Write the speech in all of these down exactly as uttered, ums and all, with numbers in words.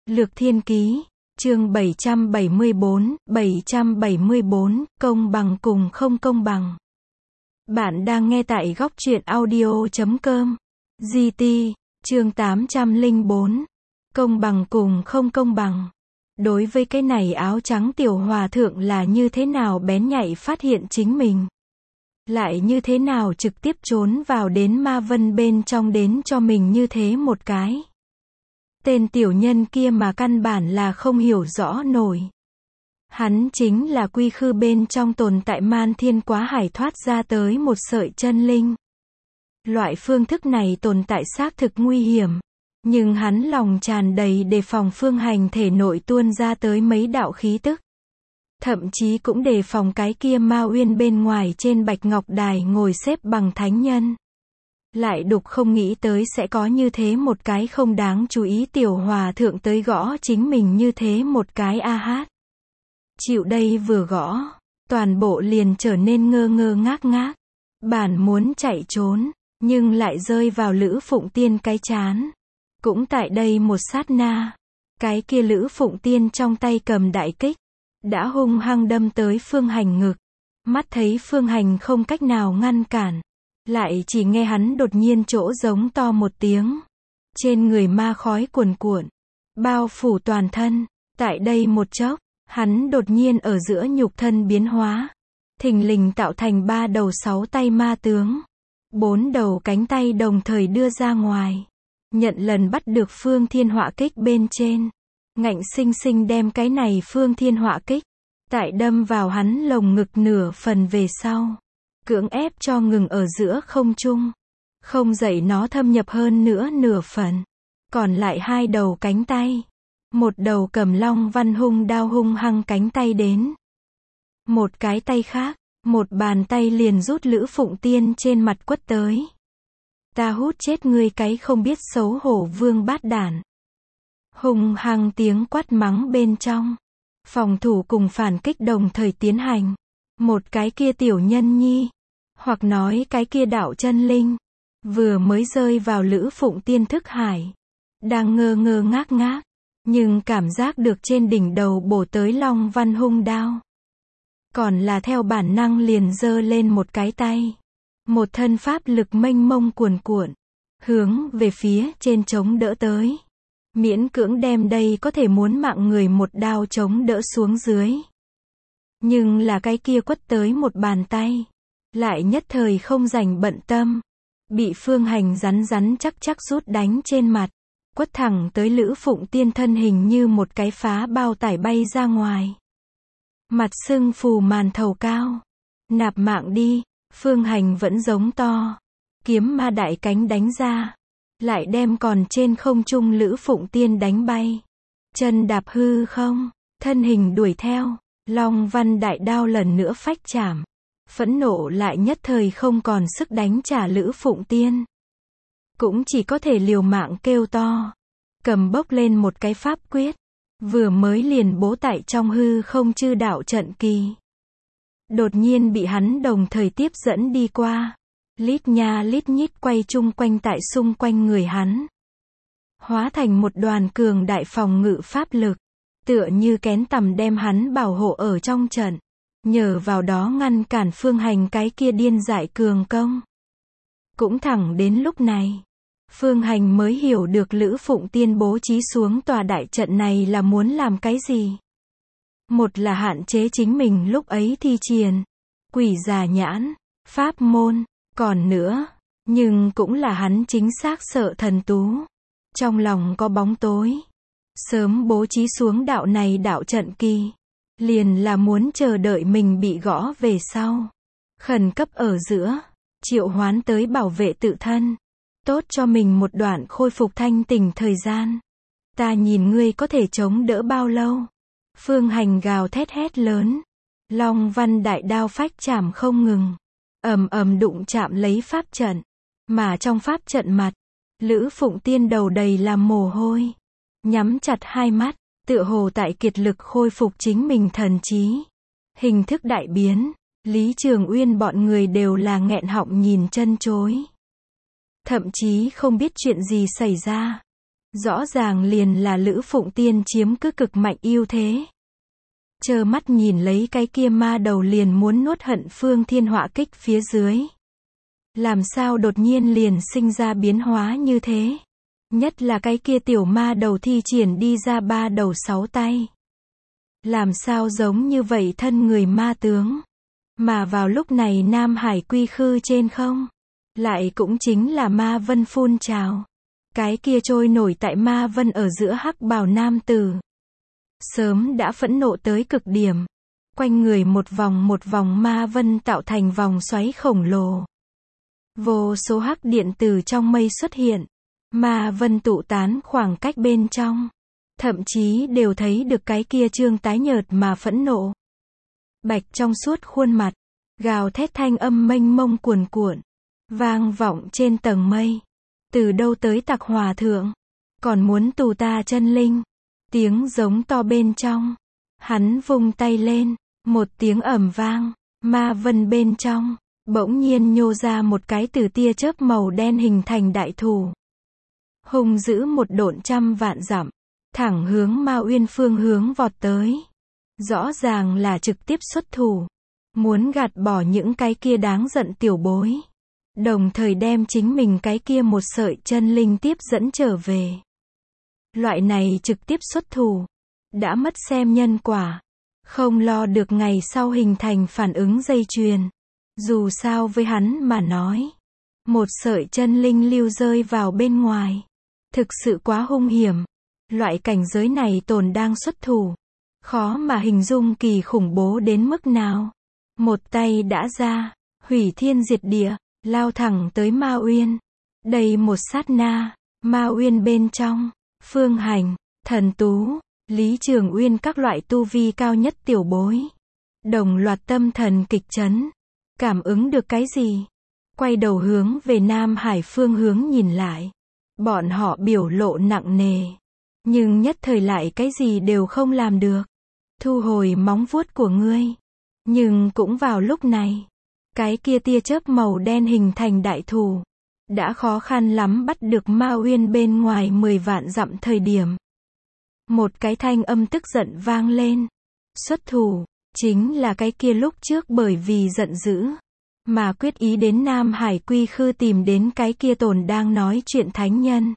Lược Thiên Ký, chương bảy trăm bảy mươi bốn, bảy trăm bảy mươi bốn, công bằng cùng không công bằng. Bạn đang nghe tại góc truyện audio chấm com. giê tê, chương tám trăm lẻ bốn. Công bằng cùng không công bằng. Đối với cái này áo trắng tiểu hòa thượng là như thế nào bén nhạy phát hiện chính mình. Lại như thế nào trực tiếp trốn vào đến ma vân bên trong đến cho mình như thế một cái. Tên tiểu nhân kia mà căn bản là không hiểu rõ nổi. Hắn chính là quy khư bên trong tồn tại man thiên quá hải thoát ra tới một sợi chân linh. Loại phương thức này tồn tại xác thực nguy hiểm. Nhưng hắn lòng tràn đầy đề phòng Phương Hành thể nội tuôn ra tới mấy đạo khí tức. Thậm chí cũng đề phòng cái kia ma uyên bên ngoài trên bạch ngọc đài ngồi xếp bằng thánh nhân. Lại đục không nghĩ tới sẽ có như thế một cái không đáng chú ý tiểu hòa thượng tới gõ chính mình như thế một cái a hát. Chịu đây vừa gõ, toàn bộ liền trở nên ngơ ngơ ngác ngác. Bản muốn chạy trốn, nhưng lại rơi vào Lữ Phụng Tiên cái chán. Cũng tại đây một sát na, cái kia Lữ Phụng Tiên trong tay cầm đại kích, đã hung hăng đâm tới Phương Hành ngực. Mắt thấy Phương Hành không cách nào ngăn cản. Lại chỉ nghe hắn đột nhiên chỗ giống to một tiếng. Trên người ma khói cuồn cuộn, bao phủ toàn thân. Tại đây một chốc, hắn đột nhiên ở giữa nhục thân biến hóa. Thình lình tạo thành ba đầu sáu tay ma tướng. Bốn đầu cánh tay đồng thời đưa ra ngoài. Nhận lần bắt được Phương Thiên Họa Kích bên trên. Ngạnh sinh sinh đem cái này Phương Thiên Họa Kích. Tại đâm vào hắn lồng ngực nửa phần về sau. Cưỡng ép cho ngừng ở giữa không trung. Không dậy nó thâm nhập hơn nữa nửa phần. Còn lại hai đầu cánh tay. Một đầu cầm long văn hung đao hung hăng cánh tay đến. Một cái tay khác, một bàn tay liền rút Lữ Phụng Tiên trên mặt quất tới. Ta hút chết ngươi cái không biết xấu hổ vương bát đản. Hung hăng tiếng quát mắng bên trong. Phòng thủ cùng phản kích đồng thời tiến hành. Một cái kia tiểu nhân nhi, hoặc nói cái kia đạo chân linh, vừa mới rơi vào Lữ Phụng Tiên thức hải. Đang ngơ ngơ ngác ngác, nhưng cảm giác được trên đỉnh đầu bổ tới long văn hung đao. Còn là theo bản năng liền giơ lên một cái tay. Một thân pháp lực mênh mông cuồn cuộn, hướng về phía trên chống đỡ tới. Miễn cưỡng đem đây có thể muốn mạng người một đao chống đỡ xuống dưới. Nhưng là cái kia quất tới một bàn tay. Lại nhất thời không rảnh bận tâm. Bị Phương Hành rắn rắn chắc chắc rút đánh trên mặt. Quất thẳng tới Lữ Phụng Tiên thân hình như một cái phá bao tải bay ra ngoài. Mặt sưng phù màn thầu cao. Nạp mạng đi. Phương Hành vẫn giống to. Kiếm ma đại cánh đánh ra. Lại đem còn trên không trung Lữ Phụng Tiên đánh bay. Chân đạp hư không. Thân hình đuổi theo. Long văn đại đao lần nữa phách chạm. Phẫn nộ lại nhất thời không còn sức đánh trả Lữ Phụng Tiên. Cũng chỉ có thể liều mạng kêu to. Cầm bốc lên một cái pháp quyết. Vừa mới liền bố tại trong hư không chư đạo trận kỳ. Đột nhiên bị hắn đồng thời tiếp dẫn đi qua. Lít nha lít nhít quay chung quanh tại xung quanh người hắn. Hóa thành một đoàn cường đại phòng ngự pháp lực. Tựa như kén tầm đem hắn bảo hộ ở trong trận. Nhờ vào đó ngăn cản Phương Hành cái kia điên dại cường công. Cũng thẳng đến lúc này. Phương Hành mới hiểu được Lữ Phụng Tiên bố trí xuống tòa đại trận này là muốn làm cái gì. Một là hạn chế chính mình lúc ấy thi triển. Quỷ già nhãn. Pháp môn. Còn nữa. Nhưng cũng là hắn chính xác sợ thần tú. Trong lòng có bóng tối. Sớm bố trí xuống đạo này đạo trận kỳ. Liền là muốn chờ đợi mình bị gõ về sau. Khẩn cấp ở giữa. Triệu hoán tới bảo vệ tự thân. Tốt cho mình một đoạn khôi phục thanh tỉnh thời gian. Ta nhìn ngươi có thể chống đỡ bao lâu. Phương Hành gào thét hét lớn. Long văn đại đao phách chạm không ngừng. Ầm ầm đụng chạm lấy pháp trận. Mà trong pháp trận mặt. Lữ Phụng Tiên đầu đầy là mồ hôi. Nhắm chặt hai mắt. Tựa hồ tại kiệt lực khôi phục chính mình thần trí. Hình thức đại biến. Lý Trường Uyên bọn người đều là nghẹn họng nhìn chân chối. Thậm chí không biết chuyện gì xảy ra. Rõ ràng liền là Lữ Phụng Tiên chiếm cứ cực mạnh ưu thế. Trơ mắt nhìn lấy cái kia ma đầu liền muốn nuốt Hận Phương Thiên họa kích phía dưới. Làm sao đột nhiên liền sinh ra biến hóa như thế? Nhất là cái kia tiểu ma đầu thi triển đi ra ba đầu sáu tay. Làm sao giống như vậy thân người ma tướng? Mà vào lúc này Nam Hải quy khư trên không, lại cũng chính là ma vân phun trào. Cái kia trôi nổi tại ma vân ở giữa hắc bào nam tử. Sớm đã phẫn nộ tới cực điểm. Quanh người một vòng một vòng ma vân tạo thành vòng xoáy khổng lồ. Vô số hắc điện từ trong mây xuất hiện. Ma vân tụ tán khoảng cách bên trong. Thậm chí đều thấy được cái kia trương tái nhợt mà phẫn nộ. Bạch trong suốt khuôn mặt. Gào thét thanh âm mênh mông cuồn cuộn. Vang vọng trên tầng mây. Từ đâu tới Tặc Hòa Thượng? Còn muốn tù ta chân linh? Tiếng giống to bên trong. Hắn vung tay lên. Một tiếng ầm vang. Ma vân bên trong. Bỗng nhiên nhô ra một cái từ tia chớp màu đen hình thành đại thủ. Hung dữ một độn trăm vạn dặm. Thẳng hướng Ma Uyên phương hướng vọt tới. Rõ ràng là trực tiếp xuất thủ. Muốn gạt bỏ những cái kia đáng giận tiểu bối. Đồng thời đem chính mình cái kia một sợi chân linh tiếp dẫn trở về. Loại này trực tiếp xuất thủ. Đã mất xem nhân quả. Không lo được ngày sau hình thành phản ứng dây chuyền. Dù sao với hắn mà nói. Một sợi chân linh lưu rơi vào bên ngoài. Thực sự quá hung hiểm. Loại cảnh giới này tồn đang xuất thủ. Khó mà hình dung kỳ khủng bố đến mức nào. Một tay đã ra. Hủy thiên diệt địa. Lao thẳng tới Ma Uyên. Đây một sát na. Ma Uyên bên trong. Phương Hành. Thần Tú. Lý Trường Uyên các loại tu vi cao nhất tiểu bối. Đồng loạt tâm thần kịch chấn. Cảm ứng được cái gì? Quay đầu hướng về Nam Hải phương hướng nhìn lại. Bọn họ biểu lộ nặng nề. Nhưng nhất thời lại cái gì đều không làm được. Thu hồi móng vuốt của ngươi. Nhưng cũng vào lúc này. Cái kia tia chớp màu đen hình thành đại thủ. Đã khó khăn lắm bắt được Ma Uyên bên ngoài mười vạn dặm thời điểm. Một cái thanh âm tức giận vang lên. Xuất thủ. Chính là cái kia lúc trước bởi vì giận dữ. Mà quyết ý đến Nam Hải quy khư tìm đến cái kia tồn đang nói chuyện thánh nhân.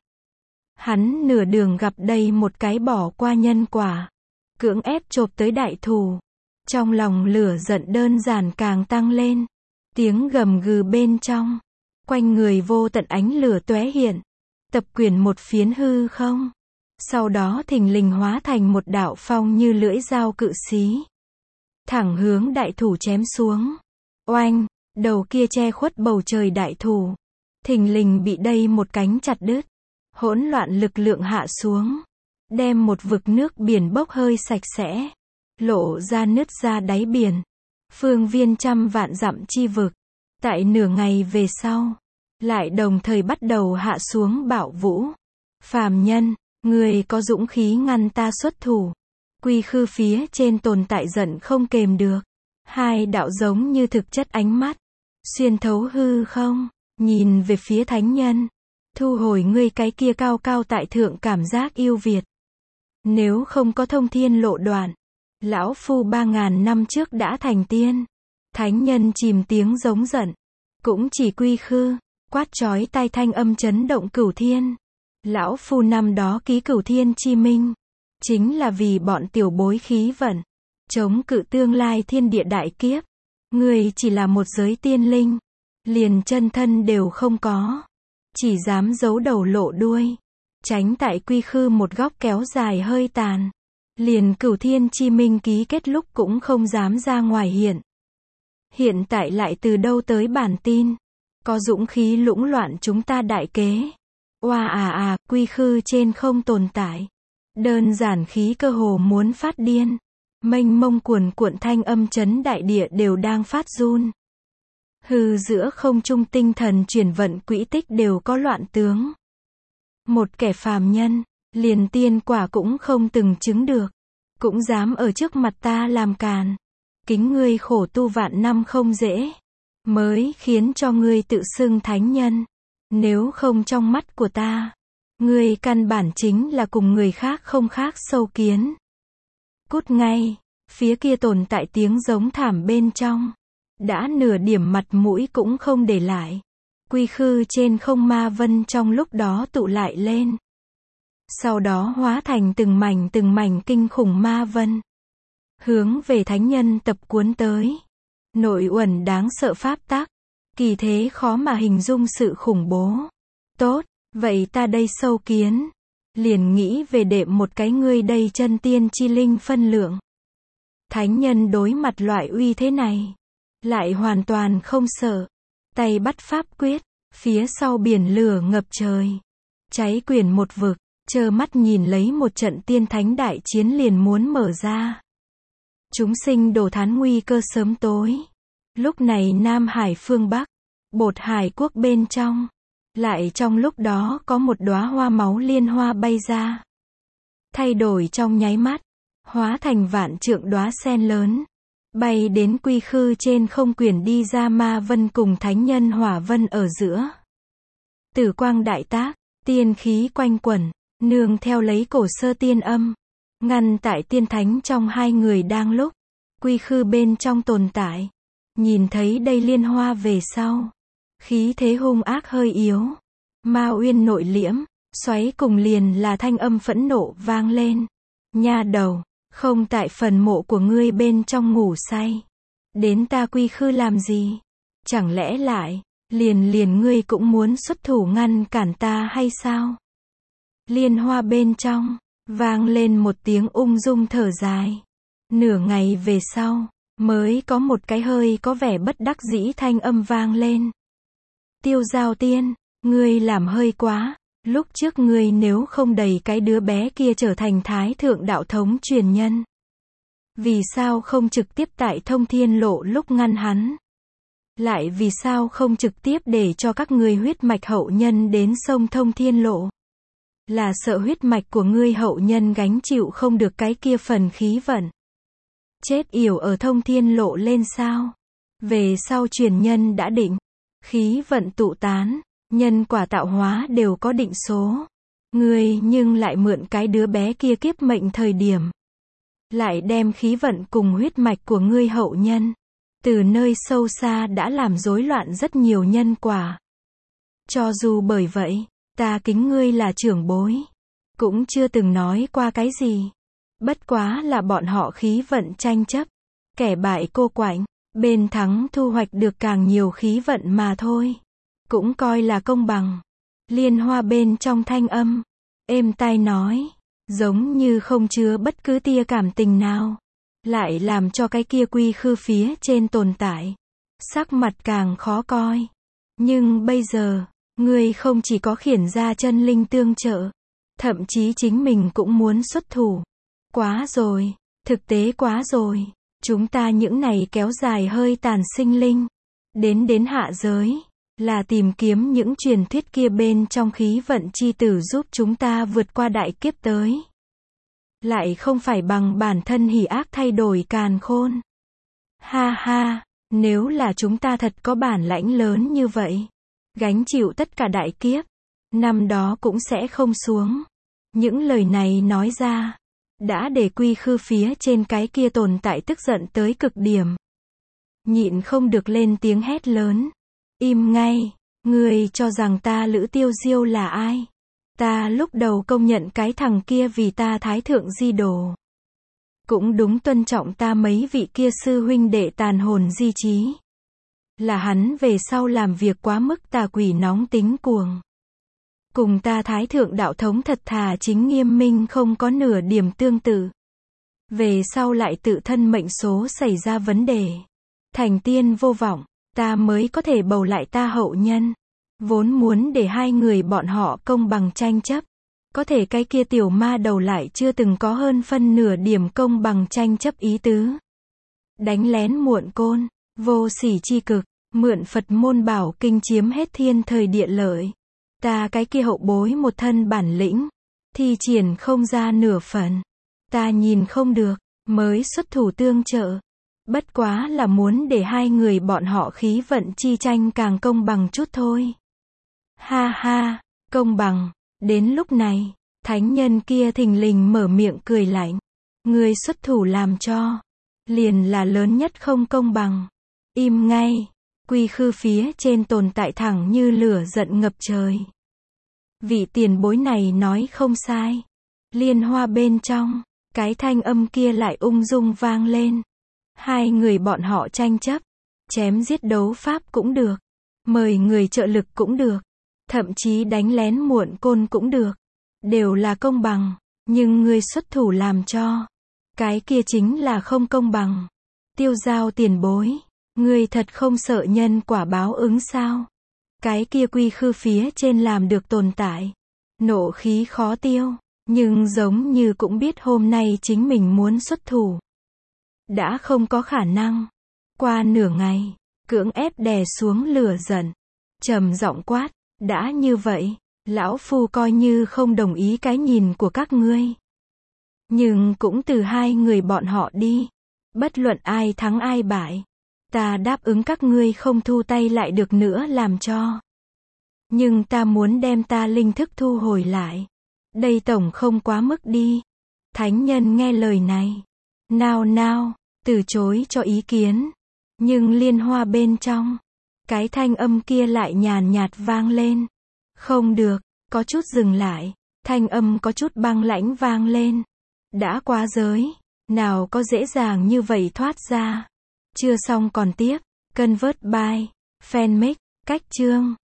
Hắn nửa đường gặp đây một cái bỏ qua nhân quả. Cưỡng ép chộp tới đại thù. Trong lòng lửa giận đơn giản càng tăng lên. Tiếng gầm gừ bên trong. Quanh người vô tận ánh lửa tóe hiện. Tập quyền một phiến hư không. Sau đó thình lình hóa thành một đạo phong như lưỡi dao cự xí. Thẳng hướng đại thủ chém xuống. Oanh, đầu kia che khuất bầu trời đại thủ. Thình lình bị đây một cánh chặt đứt. Hỗn loạn lực lượng hạ xuống. Đem một vực nước biển bốc hơi sạch sẽ. Lộ ra nứt ra đáy biển. Phương viên trăm vạn dặm chi vực. Tại nửa ngày về sau. Lại đồng thời bắt đầu hạ xuống bạo vũ. Phàm nhân, người có dũng khí ngăn ta xuất thủ. Quy khư phía trên tồn tại giận không kềm được. Hai đạo giống như thực chất ánh mắt. Xuyên thấu hư không. Nhìn về phía thánh nhân. Thu hồi ngươi cái kia cao cao tại thượng cảm giác yêu Việt. Nếu không có thông thiên lộ đoạn. Lão phu ba ngàn năm trước đã thành tiên. Thánh nhân chìm tiếng giống giận. Cũng chỉ quy khư. Quát chói tai thanh âm chấn động cửu thiên. Lão phu năm đó ký cửu thiên chi minh. Chính là vì bọn tiểu bối khí vận. Chống cự tương lai thiên địa đại kiếp. Người chỉ là một giới tiên linh. Liền chân thân đều không có. Chỉ dám giấu đầu lộ đuôi. Tránh tại quy khư một góc kéo dài hơi tàn. Liền cửu thiên chi minh ký kết lúc cũng không dám ra ngoài hiện. Hiện tại lại từ đâu tới bản tin. Có dũng khí lũng loạn chúng ta đại kế. Oa à à, quy khư trên không tồn tại. Đơn giản khí cơ hồ muốn phát điên. Mênh mông cuồn cuộn thanh âm chấn đại địa đều đang phát run. Hư giữa không trung tinh thần chuyển vận quỹ tích đều có loạn tướng. Một kẻ phàm nhân, liền tiên quả cũng không từng chứng được. Cũng dám ở trước mặt ta làm càn. Kính ngươi khổ tu vạn năm không dễ. Mới khiến cho ngươi tự xưng thánh nhân. Nếu không trong mắt của ta, Ngươi căn bản chính là cùng người khác không khác sâu kiến. Cút ngay, phía kia tồn tại tiếng giống thảm bên trong. Đã nửa điểm mặt mũi cũng không để lại. Quy khư trên không ma vân trong lúc đó tụ lại lên. Sau đó hóa thành từng mảnh từng mảnh kinh khủng ma vân. Hướng về thánh nhân tập cuốn tới. Nội uẩn đáng sợ pháp tắc. Kỳ thế khó mà hình dung sự khủng bố. Tốt, vậy ta đây sâu kiến. Liền nghĩ về đệm một cái ngươi đây chân tiên chi linh phân lượng. Thánh nhân đối mặt loại uy thế này. Lại hoàn toàn không sợ. Tay bắt pháp quyết. Phía sau biển lửa ngập trời. Cháy quyển một vực. Trơ mắt nhìn lấy một trận tiên thánh đại chiến liền muốn mở ra. Chúng sinh đổ thán nguy cơ sớm tối. Lúc này Nam Hải phương Bắc. Bột hải quốc bên trong. Lại trong lúc đó có một đóa hoa máu liên hoa bay ra. Thay đổi trong nháy mắt. Hóa thành vạn trượng đóa sen lớn. Bay đến quy khư trên không quyển đi ra ma vân cùng thánh nhân hỏa vân ở giữa. Tử quang đại tác. Tiên khí quanh quẩn. Nương theo lấy cổ sơ tiên âm. Ngăn tại tiên thánh trong hai người đang lúc. Quy khư bên trong tồn tại. Nhìn thấy đây liên hoa về sau. Khí thế hung ác hơi yếu. Ma uyên nội liễm. Xoáy cùng liền là thanh âm phẫn nộ vang lên. Nha đầu. Không tại phần mộ của ngươi bên trong ngủ say. Đến ta quy khư làm gì? Chẳng lẽ lại. Liền liền ngươi cũng muốn xuất thủ ngăn cản ta hay sao? Liên hoa bên trong. Vang lên một tiếng ung dung thở dài. Nửa ngày về sau. Mới có một cái hơi có vẻ bất đắc dĩ thanh âm vang lên. Tiêu Giao Tiên, ngươi làm hơi quá. Lúc trước ngươi nếu không đẩy cái đứa bé kia trở thành thái thượng đạo thống truyền nhân. Vì sao không trực tiếp tại thông thiên lộ lúc ngăn hắn? Lại vì sao không trực tiếp để cho các ngươi huyết mạch hậu nhân đến sông thông thiên lộ? Là sợ huyết mạch của ngươi hậu nhân gánh chịu không được cái kia phần khí vận. Chết yểu ở thông thiên lộ lên sao? Về sau truyền nhân đã định. Khí vận tụ tán. Nhân quả tạo hóa đều có định số. Ngươi nhưng lại mượn cái đứa bé kia kiếp mệnh thời điểm. Lại đem khí vận cùng huyết mạch của ngươi hậu nhân. Từ nơi sâu xa đã làm rối loạn rất nhiều nhân quả. Cho dù bởi vậy, ta kính ngươi là trưởng bối. Cũng chưa từng nói qua cái gì. Bất quá là bọn họ khí vận tranh chấp. Kẻ bại cô quạnh. Bên thắng thu hoạch được càng nhiều khí vận mà thôi. Cũng coi là công bằng. Liên hoa bên trong thanh âm. Êm tai nói. Giống như không chứa bất cứ tia cảm tình nào. Lại làm cho cái kia quy khư phía trên tồn tại. Sắc mặt càng khó coi. Nhưng bây giờ, ngươi không chỉ có khiển ra chân linh tương trợ. Thậm chí chính mình cũng muốn xuất thủ. Quá rồi. Thực tế quá rồi. Chúng ta những này kéo dài hơi tàn sinh linh. Đến đến hạ giới. Là tìm kiếm những truyền thuyết kia bên trong khí vận chi tử giúp chúng ta vượt qua đại kiếp tới. Lại không phải bằng bản thân hỉ ác thay đổi càn khôn. Ha ha, nếu là chúng ta thật có bản lãnh lớn như vậy. Gánh chịu tất cả đại kiếp. Năm đó cũng sẽ không xuống. Những lời này nói ra. Đã để quy khư phía trên cái kia tồn tại tức giận tới cực điểm. Nhịn không được lên tiếng hét lớn. Im ngay, ngươi cho rằng ta Lữ Tiêu Diêu là ai? Ta lúc đầu công nhận cái thằng kia vì ta thái thượng di đồ. Cũng đúng tuân trọng ta mấy vị kia sư huynh đệ tàn hồn di trí. Là hắn về sau làm việc quá mức tà quỷ nóng tính cuồng. Cùng ta thái thượng đạo thống thật thà chính nghiêm minh không có nửa điểm tương tự. Về sau lại tự thân mệnh số xảy ra vấn đề. Thành tiên vô vọng. Ta mới có thể bầu lại ta hậu nhân. Vốn muốn để hai người bọn họ công bằng tranh chấp. Có thể cái kia tiểu ma đầu lại chưa từng có hơn phân nửa điểm công bằng tranh chấp ý tứ. Đánh lén muộn côn. Vô sỉ chi cực. Mượn Phật môn bảo kinh chiếm hết thiên thời địa lợi. Ta cái kia hậu bối một thân bản lĩnh. Thi triển không ra nửa phần. Ta nhìn không được. Mới xuất thủ tương trợ. Bất quá là muốn để hai người bọn họ khí vận chi tranh càng công bằng chút thôi. Ha ha, công bằng, Đến lúc này, thánh nhân kia thình lình mở miệng cười lạnh. Ngươi xuất thủ làm cho, liền là lớn nhất không công bằng. Im ngay, quy khư phía trên tồn tại thẳng như lửa giận ngập trời. Vị tiền bối này nói không sai. Liên hoa bên trong, cái thanh âm kia lại ung dung vang lên. Hai người bọn họ tranh chấp, chém giết đấu pháp cũng được, mời người trợ lực cũng được, thậm chí đánh lén muộn côn cũng được, đều là công bằng, nhưng ngươi xuất thủ làm cho, cái kia chính là không công bằng. Tiêu Giao tiền bối, ngươi thật không sợ nhân quả báo ứng sao? Cái kia quy khư phía trên làm được tồn tại, nộ khí khó tiêu, nhưng giống như cũng biết hôm nay chính mình muốn xuất thủ. Đã không có khả năng. Qua nửa ngày, cưỡng ép đè xuống lửa giận, trầm giọng quát, đã như vậy, lão phu coi như không đồng ý cái nhìn của các ngươi. Nhưng cũng từ hai người bọn họ đi, bất luận ai thắng ai bại, ta đáp ứng các ngươi không thu tay lại được nữa làm cho. Nhưng ta muốn đem ta linh thức thu hồi lại. Đây tổng không quá mức đi. Thánh nhân nghe lời này, nao nao, từ chối cho ý kiến. Nhưng liên hoa bên trong, cái thanh âm kia lại nhàn nhạt vang lên. Không được, có chút dừng lại, thanh âm có chút băng lãnh vang lên. Đã quá giới, nào có dễ dàng như vậy thoát ra. Chưa xong còn tiếp, Convert by, Fanmix, cách chương.